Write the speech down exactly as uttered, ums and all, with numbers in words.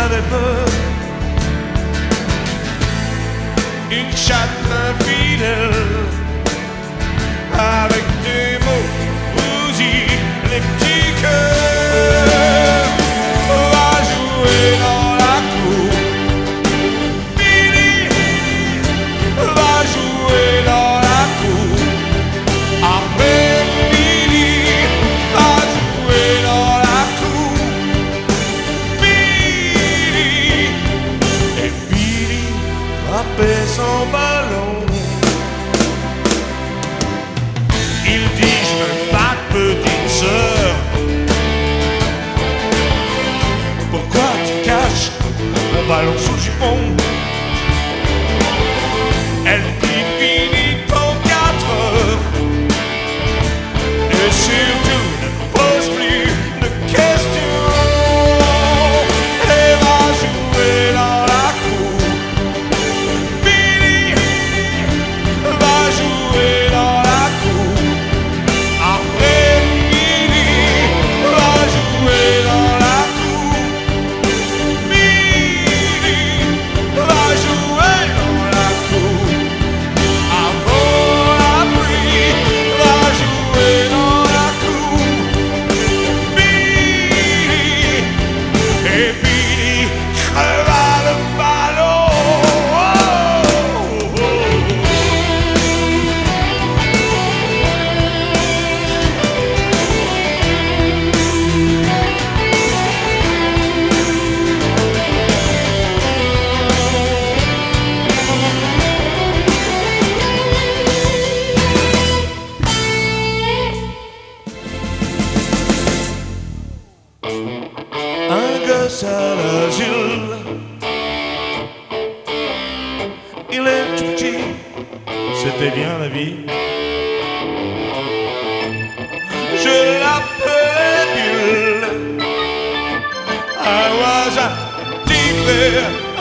avait peur. Une chatte infidèle, avec des mots bousillent les petits cœurs. Va jouer dans la cour, Billy, va jouer dans la cour. Après Billy, va jouer dans la cour, Billy. Et Billy frappait son ballon. Il dit: je veux pas de petite sœur. Pourquoi tu caches mon ballon sous le jupon? Elle dit: finis ton quatre heures. Et surtout ne me pose plus de questions. Et va jouer dans la cour, Billy, va jouer dans la cour. Après Billy, va jouer dans la cour, Billy, va jouer dans la cour. Avant la pluie, va jouer dans la cour, Billy. Et Billy creva le ballon. Oh, oh, oh. Un gosse à l'asile, il est tout petit, c'était bien la vie. Je l'appelais Bill, I was a petit frère.